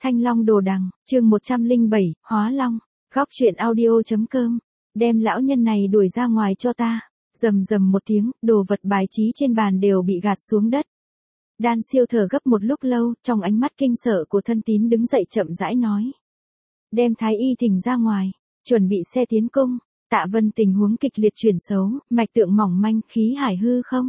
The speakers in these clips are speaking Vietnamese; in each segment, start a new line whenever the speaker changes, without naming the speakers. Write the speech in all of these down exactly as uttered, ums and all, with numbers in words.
Thanh Long Đồ Đằng, chương một trăm lẻ bảy, Hóa Long, góc truyện audio.com, đem lão nhân này đuổi ra ngoài cho ta. Rầm rầm một tiếng, đồ vật bài trí trên bàn đều bị gạt xuống đất. Đan Siêu thở gấp một lúc lâu, trong ánh mắt kinh sợ của thân tín đứng dậy chậm rãi nói. Đem Thái Y thỉnh ra ngoài, chuẩn bị xe tiến cung. Tạ Vân tình huống kịch liệt chuyển xấu, mạch tượng mỏng manh, khí hải hư không.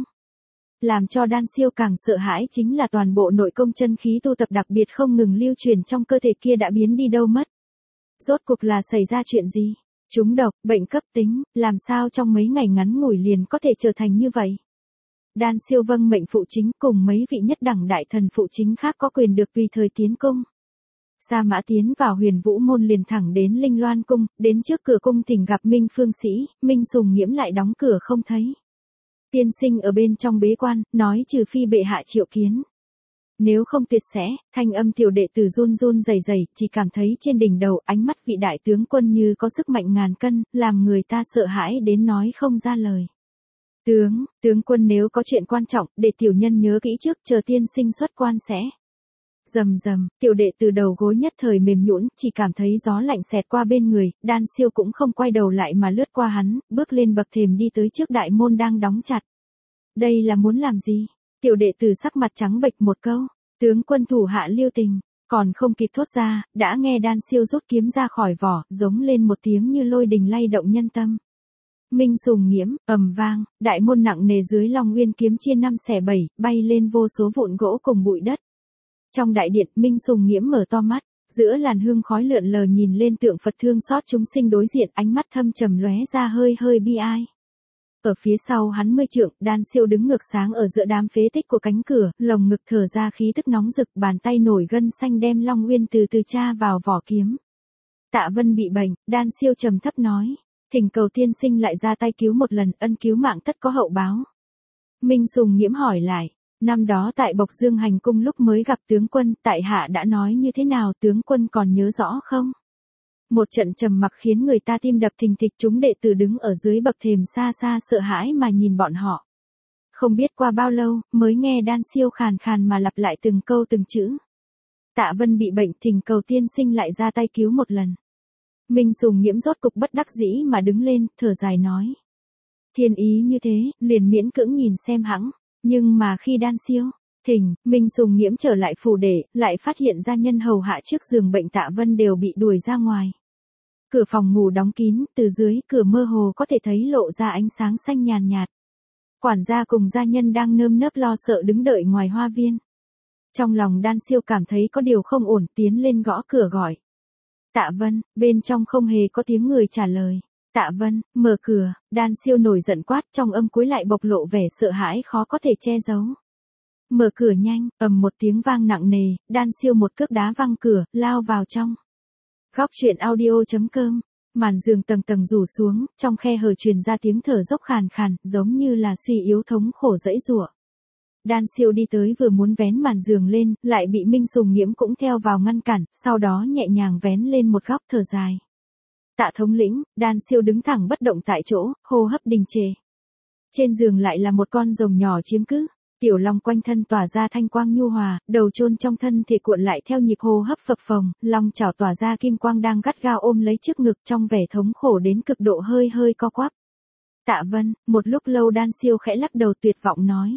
Làm cho Đan Siêu càng sợ hãi chính là toàn bộ nội công chân khí tu tập đặc biệt không ngừng lưu truyền trong cơ thể kia đã biến đi đâu mất. Rốt cuộc là xảy ra chuyện gì? Trúng độc, bệnh cấp tính, làm sao trong mấy ngày ngắn ngủi liền có thể trở thành như vậy? Đan Siêu vâng mệnh phụ chính cùng mấy vị nhất đẳng đại thần phụ chính khác có quyền được tùy thời tiến cung. Sa Mã tiến vào Huyền Vũ môn liền thẳng đến Linh Loan cung, đến trước cửa cung thỉnh gặp Minh Phương Sĩ, Minh Sùng Nghiễm lại đóng cửa không thấy. Tiên sinh ở bên trong bế quan, nói trừ phi bệ hạ triệu kiến. Nếu không tuyệt sẽ, thanh âm tiểu đệ tử run run rẩy rẩy, chỉ cảm thấy trên đỉnh đầu ánh mắt vị đại tướng quân như có sức mạnh ngàn cân, làm người ta sợ hãi đến nói không ra lời. Tướng, tướng quân nếu có chuyện quan trọng, để tiểu nhân nhớ kỹ trước chờ tiên sinh xuất quan sẽ. Rầm rầm, tiểu đệ từ đầu gối nhất thời mềm nhũn, chỉ cảm thấy gió lạnh xẹt qua bên người, Đan Siêu cũng không quay đầu lại mà lướt qua hắn, bước lên bậc thềm đi tới trước đại môn đang đóng chặt. Đây là muốn làm gì? Tiểu đệ tử sắc mặt trắng bệch một câu, tướng quân thủ hạ lưu tình, còn không kịp thốt ra, đã nghe Đan Siêu rút kiếm ra khỏi vỏ, giống lên một tiếng như lôi đình lay động nhân tâm. Minh Sùng Nghiễm, ầm vang, đại môn nặng nề dưới Long Nguyên kiếm chia năm xẻ bảy, bay lên vô số vụn gỗ cùng bụi đất. Trong đại điện, Minh Sùng Nghiễm mở to mắt, giữa làn hương khói lượn lờ nhìn lên tượng Phật thương xót chúng sinh đối diện, ánh mắt thâm trầm lóe ra hơi hơi bi ai. Ở phía sau hắn mươi trượng, Đan Siêu đứng ngược sáng ở giữa đám phế tích của cánh cửa, lồng ngực thở ra khí tức nóng rực, bàn tay nổi gân xanh đem Long Nguyên từ từ tra vào vỏ kiếm. Tạ Vân bị bệnh, Đan Siêu trầm thấp nói, thỉnh cầu tiên sinh lại ra tay cứu một lần, ân cứu mạng tất có hậu báo. Minh Sùng Nghiễm hỏi lại, năm đó tại Bộc Dương hành cung lúc mới gặp tướng quân, tại hạ đã nói như thế nào, tướng quân còn nhớ rõ không? Một trận trầm mặc khiến người ta tim đập thình thịch, chúng đệ tử đứng ở dưới bậc thềm xa xa sợ hãi mà nhìn bọn họ. Không biết qua bao lâu, mới nghe Đan Siêu khàn khàn mà lặp lại từng câu từng chữ. Tạ Vân bị bệnh, thỉnh cầu tiên sinh lại ra tay cứu một lần. Minh Sùng Nghiễm rốt cục bất đắc dĩ mà đứng lên, thở dài nói. Thiên ý như thế, liền miễn cưỡng nhìn xem hẵng. Nhưng mà khi Đan Siêu, thỉnh, Minh Sùng Nghiễm trở lại phủ để, lại phát hiện gia nhân hầu hạ trước giường bệnh Tạ Vân đều bị đuổi ra ngoài. Cửa phòng ngủ đóng kín, từ dưới cửa mơ hồ có thể thấy lộ ra ánh sáng xanh nhàn nhạt. Quản gia cùng gia nhân đang nơm nớp lo sợ đứng đợi ngoài hoa viên. Trong lòng Đan Siêu cảm thấy có điều không ổn, tiến lên gõ cửa gọi. Tạ Vân, bên trong không hề có tiếng người trả lời. Tạ Vân, mở cửa, Đan Siêu nổi giận quát, trong âm cuối lại bộc lộ vẻ sợ hãi khó có thể che giấu. Mở cửa nhanh, ầm một tiếng vang nặng nề, Đan Siêu một cước đá văng cửa, lao vào trong. Góc truyện audio.com, màn giường tầng tầng rủ xuống, trong khe hở truyền ra tiếng thở dốc khàn khàn, giống như là suy yếu thống khổ dẫy giụa. Đan Siêu đi tới vừa muốn vén màn giường lên, lại bị Minh Sùng Nghiễm cũng theo vào ngăn cản, sau đó nhẹ nhàng vén lên một góc, thở dài. Tạ thống lĩnh, Đan Siêu đứng thẳng bất động tại chỗ, hô hấp đình trệ. Trên giường lại là một con rồng nhỏ chiếm cứ, tiểu long quanh thân tỏa ra thanh quang nhu hòa, đầu chôn trong thân thể cuộn lại theo nhịp hô hấp phập phồng, long chảo tỏa ra kim quang đang gắt gao ôm lấy trước ngực, trong vẻ thống khổ đến cực độ hơi hơi co quắp. Tạ Vân, một lúc lâu Đan Siêu khẽ lắc đầu tuyệt vọng nói.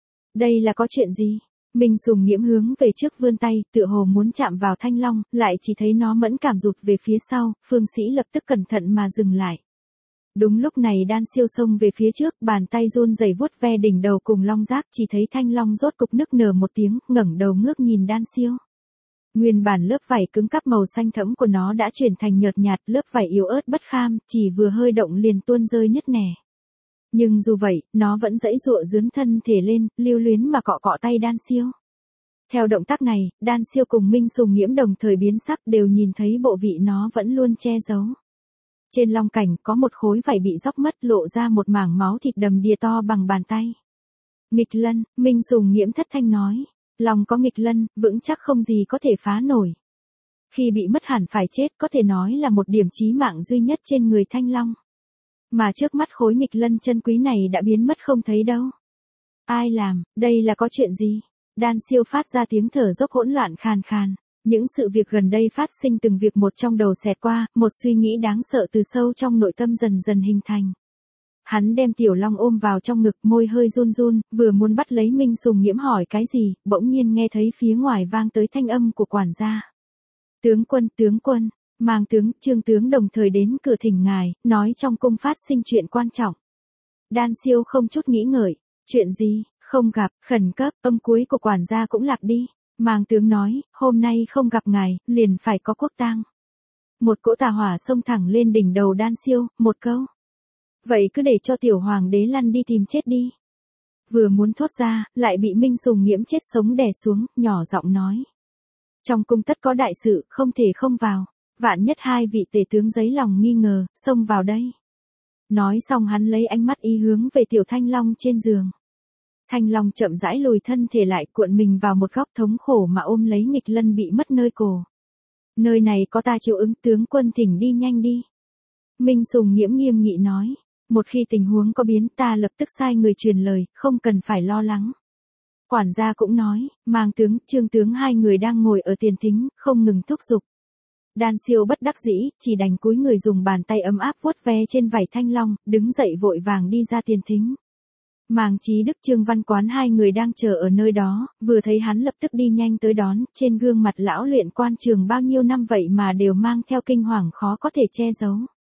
Đây là có chuyện gì? Minh Sùng Nghiễm hướng về trước vươn tay, tựa hồ muốn chạm vào thanh long, lại chỉ thấy nó mẫn cảm rụt về phía sau, Phương Sĩ lập tức cẩn thận mà dừng lại. Đúng lúc này Đan Siêu xông về phía trước, bàn tay run rẩy vuốt ve đỉnh đầu cùng long giác, chỉ thấy thanh long rốt cục nức nở một tiếng, ngẩng đầu ngước nhìn Đan Siêu. Nguyên bản lớp vảy cứng cáp màu xanh thẫm của nó đã chuyển thành nhợt nhạt, lớp vảy yếu ớt bất kham, chỉ vừa hơi động liền tuôn rơi nứt nẻ. Nhưng dù vậy, nó vẫn dãy dụa dướn thân thể lên, lưu luyến mà cọ cọ tay Đan Siêu. Theo động tác này, Đan Siêu cùng Minh Sùng Nghiễm đồng thời biến sắc, đều nhìn thấy bộ vị nó vẫn luôn che giấu. Trên long cảnh có một khối vảy bị róc mất, lộ ra một mảng máu thịt đầm đìa to bằng bàn tay. Nghịch lân, Minh Sùng Nghiễm thất thanh nói. Long có nghịch lân, vững chắc không gì có thể phá nổi. Khi bị mất hẳn phải chết, có thể nói là một điểm chí mạng duy nhất trên người thanh long. Mà trước mắt khối nghịch lân chân quý này đã biến mất không thấy đâu. Ai làm, đây là có chuyện gì? Đan Siêu phát ra tiếng thở dốc hỗn loạn khàn khàn. Những sự việc gần đây phát sinh từng việc một trong đầu xẹt qua, một suy nghĩ đáng sợ từ sâu trong nội tâm dần dần hình thành. Hắn đem Tiểu Long ôm vào trong ngực, môi hơi run run, vừa muốn bắt lấy Minh Sùng Nghiễm hỏi cái gì, bỗng nhiên nghe thấy phía ngoài vang tới thanh âm của quản gia. Tướng quân, tướng quân, Mang tướng, Trương tướng đồng thời đến cửa thỉnh ngài, nói trong cung phát sinh chuyện quan trọng. Đan Siêu không chút nghĩ ngợi, chuyện gì, không gặp, khẩn cấp, âm cuối của quản gia cũng lạc đi. Mang tướng nói, hôm nay không gặp ngài, liền phải có quốc tang. Một cỗ tà hỏa xông thẳng lên đỉnh đầu Đan Siêu, một câu. Vậy cứ để cho tiểu hoàng đế lăn đi tìm chết đi. Vừa muốn thốt ra, lại bị Minh Sùng Nghiễm chết sống đè xuống, nhỏ giọng nói. Trong cung tất có đại sự, không thể không vào. Vạn nhất hai vị tể tướng giấy lòng nghi ngờ, xông vào đây. Nói xong hắn lấy ánh mắt ý hướng về Tiểu Thanh Long trên giường. Thanh Long chậm rãi lùi thân thể lại, cuộn mình vào một góc thống khổ mà ôm lấy nghịch lân bị mất nơi cổ. Nơi này có ta chịu ứng, tướng quân thỉnh đi nhanh đi. Minh Sùng Nghiễm nghiêm nghị nói. Một khi tình huống có biến ta lập tức sai người truyền lời, không cần phải lo lắng. Quản gia cũng nói, Mang tướng, Trương tướng hai người đang ngồi ở tiền thính, không ngừng thúc giục. Đan Siêu bất đắc dĩ, chỉ đành cúi người dùng bàn tay ấm áp vuốt ve trên vảy Thanh Long, đứng dậy vội vàng đi ra tiền thính. Màng Chí Đức Trương Văn Quán hai người đang chờ ở nơi đó, vừa thấy hắn lập tức đi nhanh tới đón, trên gương mặt lão luyện quan trường bao nhiêu năm vậy mà đều mang theo kinh hoàng khó có thể che giấu.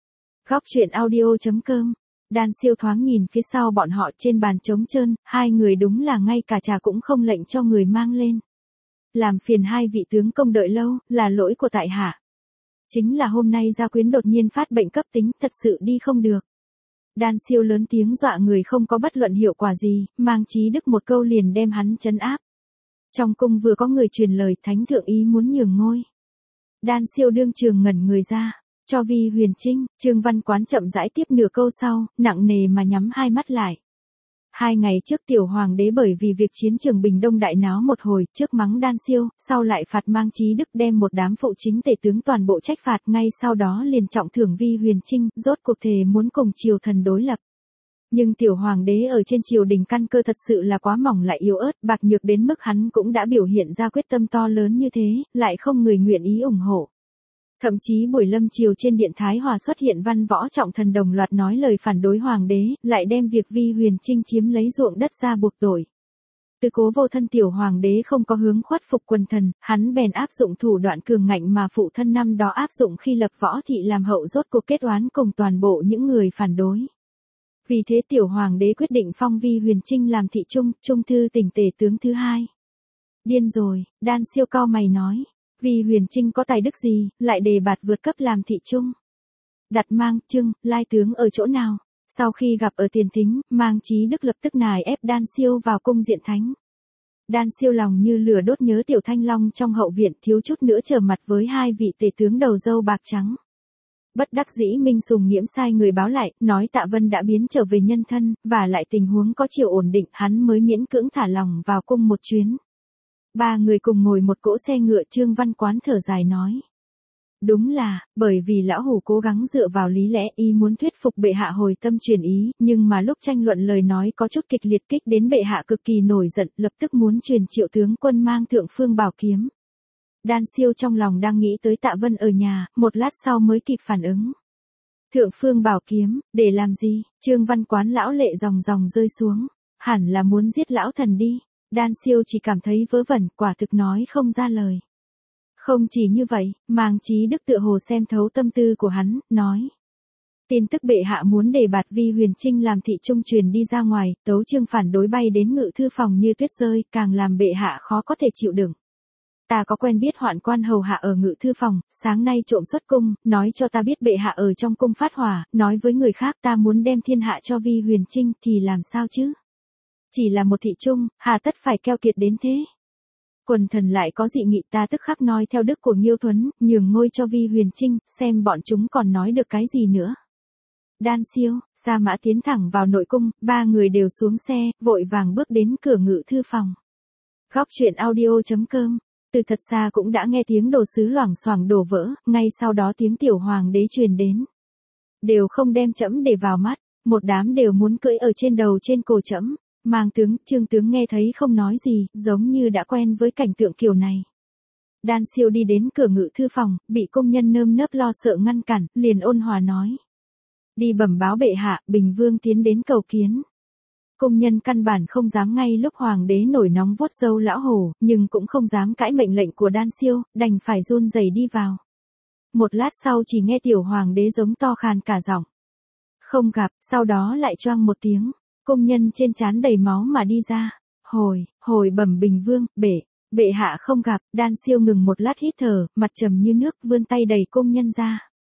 Góc truyện audio chấm com. Đan Siêu thoáng nhìn phía sau bọn họ trên bàn trống trơn, hai người đúng là ngay cả trà cũng không lệnh cho người mang lên. Làm phiền hai vị tướng công đợi lâu, là lỗi của tại hạ. Chính là hôm nay gia quyến đột nhiên phát bệnh cấp tính, thật sự đi không được. Đan Siêu lớn tiếng dọa người không có bất luận hiệu quả gì, Mang Chí Đức một câu liền đem hắn trấn áp. Trong cung vừa có người truyền lời thánh thượng ý muốn nhường ngôi. Đan Siêu đương trường ngẩn người ra. Cho Vi Huyền Trinh, Trương Văn Quán chậm rãi tiếp nửa câu sau, nặng nề mà nhắm hai mắt lại. Hai ngày trước tiểu hoàng đế bởi vì việc chiến trường Bình Đông đại náo một hồi, trước mắng Đan Siêu, sau lại phạt Mang Chí Đức đem một đám phụ chính tể tướng toàn bộ trách phạt, ngay sau đó liền trọng thưởng Vi Huyền Trinh, rốt cuộc thề muốn cùng triều thần đối lập. Nhưng tiểu hoàng đế ở trên triều đình căn cơ thật sự là quá mỏng lại yếu ớt, bạc nhược đến mức hắn cũng đã biểu hiện ra quyết tâm to lớn như thế, lại không người nguyện ý ủng hộ. Thậm chí buổi lâm triều trên điện Thái Hòa xuất hiện văn võ trọng thần đồng loạt nói lời phản đối hoàng đế, lại đem việc Vi Huyền Trinh chiếm lấy ruộng đất ra buộc tội. Từ cố vô thân tiểu hoàng đế không có hướng khuất phục quần thần, hắn bèn áp dụng thủ đoạn cường ngạnh mà phụ thân năm đó áp dụng khi lập Võ Thị làm hậu, rốt cuộc kết oán cùng toàn bộ những người phản đối. Vì thế tiểu hoàng đế quyết định phong Vi Huyền Trinh làm thị trung, trung thư tỉnh tể tướng thứ hai. Điên rồi, Đan Siêu cao mày nói. Vi Huyền Trinh có tài đức gì, lại đề bạt vượt cấp làm thị trung. Đặt Mang, Trương, Lai tướng ở chỗ nào? Sau khi gặp ở tiền thính, Mang Chí Đức lập tức nài ép Đan Siêu vào cung diện thánh. Đan Siêu lòng như lửa đốt nhớ Tiểu Thanh Long trong hậu viện, thiếu chút nữa trở mặt với hai vị tể tướng đầu râu bạc trắng. Bất đắc dĩ Minh Sùng Nghiễm sai người báo lại, nói Tạ Vân đã biến trở về nhân thân, và lại tình huống có chiều ổn định, hắn mới miễn cưỡng thả lòng vào cung một chuyến. Ba người cùng ngồi một cỗ xe ngựa, Trương Văn Quán thở dài nói. Đúng là, bởi vì lão hủ cố gắng dựa vào lý lẽ y muốn thuyết phục bệ hạ hồi tâm chuyển ý, nhưng mà lúc tranh luận lời nói có chút kịch liệt kích đến bệ hạ cực kỳ nổi giận, lập tức muốn truyền Triệu tướng quân mang thượng phương bảo kiếm. Đan Siêu trong lòng đang nghĩ tới Tạ Vân ở nhà, một lát sau mới kịp phản ứng. Thượng phương bảo kiếm, để làm gì? Trương Văn Quán lão lệ ròng ròng rơi xuống, hẳn là muốn giết lão thần đi. Đan Siêu chỉ cảm thấy vớ vẩn, quả thực nói không ra lời. Không chỉ như vậy, Mang Chí Đức tựa hồ xem thấu tâm tư của hắn, nói. Tin tức bệ hạ muốn đề bạt Vi Huyền Trinh làm thị trung truyền đi ra ngoài, tấu chương phản đối bay đến ngự thư phòng như tuyết rơi, càng làm bệ hạ khó có thể chịu đựng. Ta có quen biết hoạn quan hầu hạ ở ngự thư phòng, sáng nay trộm xuất cung, nói cho ta biết bệ hạ ở trong cung phát hỏa, nói với người khác ta muốn đem thiên hạ cho Vi Huyền Trinh thì làm sao chứ? Chỉ là một thị trung, hà tất phải keo kiệt đến thế. Quần thần lại có dị nghị, ta tức khắc nói theo đức của Nghiêu Thuấn, nhường ngôi cho Vi Huyền Trinh, xem bọn chúng còn nói được cái gì nữa. Đan Siêu, Sa Mã tiến thẳng vào nội cung, ba người đều xuống xe, vội vàng bước đến cửa ngự thư phòng. Góc truyện audio chấm com. Từ thật xa cũng đã nghe tiếng đồ sứ loảng xoảng đổ vỡ, ngay sau đó tiếng tiểu hoàng đế truyền đến. Đều không đem trẫm để vào mắt, một đám đều muốn cưỡi ở trên đầu trên cổ trẫm. Mang tướng, Trương tướng nghe thấy không nói gì, giống như đã quen với cảnh tượng kiểu này. Đan Siêu đi đến cửa ngự thư phòng, bị công nhân nơm nớp lo sợ ngăn cản, liền ôn hòa nói. Đi bẩm báo bệ hạ, Bình Vương tiến đến cầu kiến. Công nhân căn bản không dám ngay lúc hoàng đế nổi nóng vuốt râu lão hổ, nhưng cũng không dám cãi mệnh lệnh của Đan Siêu, đành phải run rẩy đi vào. Một lát sau chỉ nghe tiểu hoàng đế giống to khàn cả giọng. Không gặp, sau đó lại choang một tiếng, công nhân trên trán đầy máu mà đi ra. Hồi, hồi bẩm Bình Vương, bệ, bệ hạ không gặp. Đan Siêu ngừng một lát hít thở, mặt trầm như nước, vươn tay đẩy công nhân ra.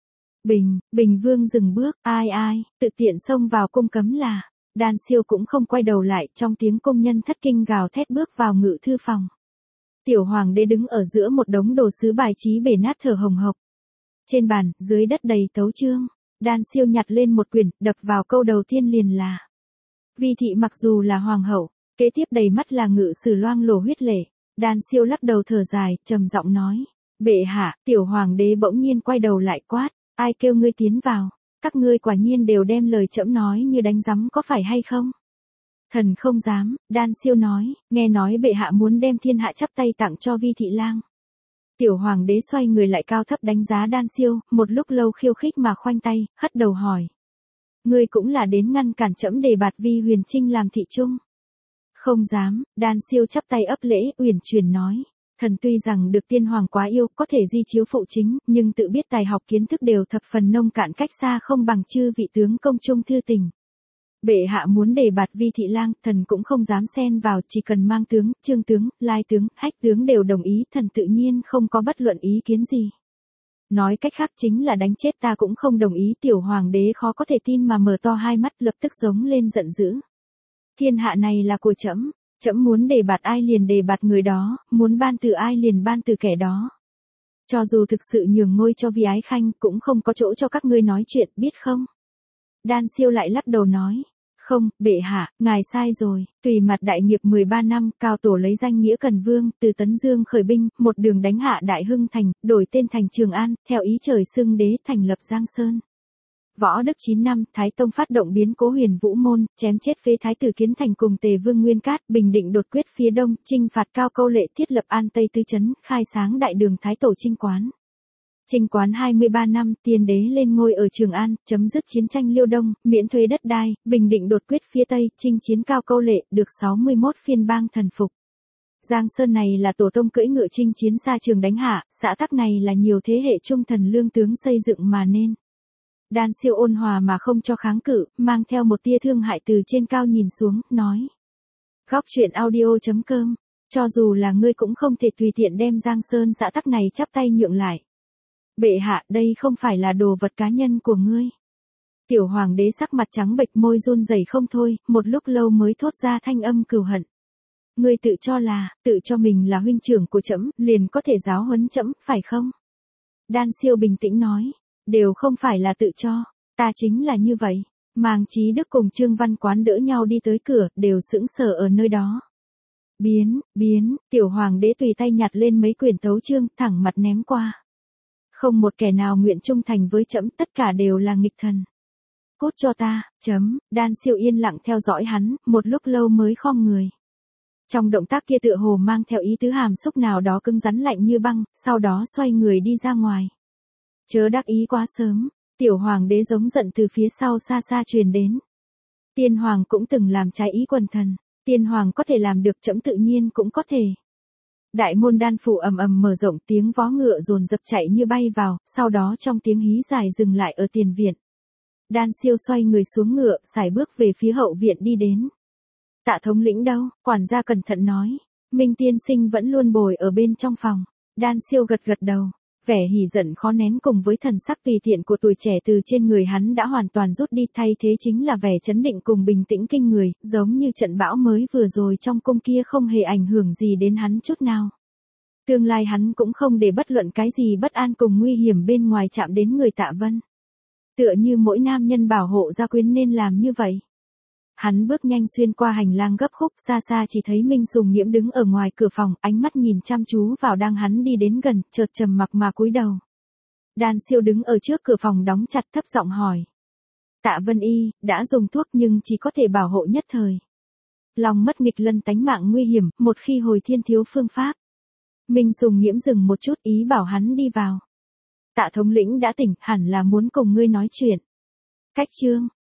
Bình, Bình Vương dừng bước, ai ai, tự tiện xông vào cung cấm là. Đan Siêu cũng không quay đầu lại, trong tiếng công nhân thất kinh gào thét bước vào ngự thư phòng. Tiểu hoàng đế đứng ở giữa một đống đồ sứ bài trí bể nát thở hồng hộc. Trên bàn, dưới đất đầy tấu chương. Đan Siêu nhặt lên một quyển, đập vào câu đầu tiên liền là. Vi thị mặc dù là hoàng hậu, kế tiếp đầy mắt là ngự sử loang lổ huyết lệ. Đan Siêu lắc đầu thở dài, trầm giọng nói. Bệ hạ, tiểu hoàng đế bỗng nhiên quay đầu lại quát. Ai kêu ngươi tiến vào? Các ngươi quả nhiên đều đem lời trẫm nói như đánh giấm có phải hay không? Thần không dám, Đan Siêu nói, nghe nói bệ hạ muốn đem thiên hạ chắp tay tặng cho Vi thị lang. Tiểu hoàng đế xoay người lại cao thấp đánh giá Đan Siêu, một lúc lâu khiêu khích mà khoanh tay, hất đầu hỏi. Ngươi cũng là đến ngăn cản trẫm đề bạt Vi Huyền Trinh làm thị trung. Không dám, Đan Siêu chắp tay ấp lễ, uyển chuyển nói. Thần tuy rằng được tiên hoàng quá yêu, có thể di chiếu phụ chính, nhưng tự biết tài học kiến thức đều thập phần nông cạn cách xa không bằng chư vị tướng công trung thư tình. Bệ hạ muốn đề bạt Vi thị lang, thần cũng không dám xen vào, chỉ cần mang tướng, trương tướng, lai tướng, hách tướng đều đồng ý, thần tự nhiên không có bất luận ý kiến gì. Nói cách khác chính là đánh chết ta cũng không đồng ý. Tiểu hoàng đế khó có thể tin mà mở to hai mắt, lập tức giống lên giận dữ. Thiên hạ này là của trẫm. Trẫm muốn đề bạt ai liền đề bạt người đó, muốn ban từ ai liền ban từ kẻ đó. Cho dù thực sự nhường ngôi cho Vi ái khanh, cũng không có chỗ cho các ngươi nói chuyện, biết không? Đan Siêu lại lắc đầu nói. Không, bệ hạ, ngài sai rồi, tùy mặt đại nghiệp mười ba năm, cao tổ lấy danh nghĩa Cần Vương, từ Tấn Dương khởi binh, một đường đánh hạ Đại Hưng Thành, đổi tên thành Trường An, theo ý trời xưng đế thành lập Giang Sơn. Võ Đức chín năm, Thái Tông phát động biến cố Huyền Vũ Môn, chém chết phế thái tử Kiến Thành cùng Tề Vương Nguyên Cát, bình định đột quyết phía đông, chinh phạt Cao Câu Lệ, thiết lập An Tây Tứ Trấn, khai sáng đại đường Thái Tổ Chinh Quán. Chinh Quán hai mươi ba năm, tiên đế lên ngôi ở Trường An, chấm dứt chiến tranh Liêu Đông, miễn thuế đất đai, bình định đột quyết phía Tây, chinh chiến Cao Câu Lệ, được sáu mươi mốt phiên bang thần phục. Giang Sơn này là tổ tông cưỡi ngựa chinh chiến xa trường đánh hạ, xã tắc này là nhiều thế hệ trung thần lương tướng xây dựng mà nên. Đan Siêu ôn hòa mà không cho kháng cự, mang theo một tia thương hại từ trên cao nhìn xuống, nói. Góc truyện audio chấm com, cho dù là ngươi cũng không thể tùy tiện đem Giang Sơn xã tắc này chắp tay nhượng lại. Bệ hạ, đây không phải là đồ vật cá nhân của ngươi. Tiểu hoàng đế sắc mặt trắng bệch, môi run rẩy không thôi, một lúc lâu mới thốt ra thanh âm cừu hận. Ngươi tự cho là, tự cho mình là huynh trưởng của trẫm, liền có thể giáo huấn trẫm, phải không? Đan Siêu bình tĩnh nói. Đều không phải là tự cho, ta chính là như vậy. Màng Chí Đức cùng Trương Văn Quán đỡ nhau đi tới cửa, đều sững sờ ở nơi đó. Biến, biến, tiểu hoàng đế tùy tay nhặt lên mấy quyển tấu chương, thẳng mặt ném qua. Không một kẻ nào nguyện trung thành với trẫm, tất cả đều là nghịch thần. Cút cho ta, chấm, Đan Siêu yên lặng theo dõi hắn, một lúc lâu mới khom người. Trong động tác kia tựa hồ mang theo ý tứ hàm xúc nào đó cứng rắn lạnh như băng, sau đó xoay người đi ra ngoài. Chớ đắc ý quá sớm, tiểu hoàng đế giống giận từ phía sau xa xa truyền đến. Tiên hoàng cũng từng làm trái ý quần thần, tiên hoàng có thể làm được, trẫm tự nhiên cũng có thể. Đại môn đan phủ ầm ầm mở rộng, tiếng vó ngựa dồn dập chạy như bay vào, sau đó trong tiếng hí dài dừng lại ở tiền viện. Đan Siêu xoay người xuống ngựa, sải bước về phía hậu viện đi đến. Tạ thống lĩnh đâu? Quản gia cẩn thận nói. Minh tiên sinh vẫn luôn bồi ở bên trong phòng. Đan Siêu gật gật đầu. Vẻ hỉ giận khó nén cùng với thần sắc tùy tiện của tuổi trẻ từ trên người hắn đã hoàn toàn rút đi, thay thế chính là vẻ chấn định cùng bình tĩnh kinh người, giống như trận bão mới vừa rồi trong cung kia không hề ảnh hưởng gì đến hắn chút nào. Tương lai hắn cũng không để bất luận cái gì bất an cùng nguy hiểm bên ngoài chạm đến người Tạ Vân. Tựa như mỗi nam nhân bảo hộ gia quyến nên làm như vậy. Hắn bước nhanh xuyên qua hành lang gấp khúc, xa xa chỉ thấy Minh Sùng Nghiễm đứng ở ngoài cửa phòng, ánh mắt nhìn chăm chú vào đang hắn đi đến gần, chợt trầm mặc mà cúi đầu. Đan Siêu đứng ở trước cửa phòng đóng chặt, thấp giọng hỏi. Tạ Vân Y, đã dùng thuốc nhưng chỉ có thể bảo hộ nhất thời. Lòng mất nghịch lân tánh mạng nguy hiểm, một khi hồi thiên thiếu phương pháp. Minh Sùng Nghiễm dừng một chút, ý bảo hắn đi vào. Tạ thống lĩnh đã tỉnh, hẳn là muốn cùng ngươi nói chuyện. Cách chương.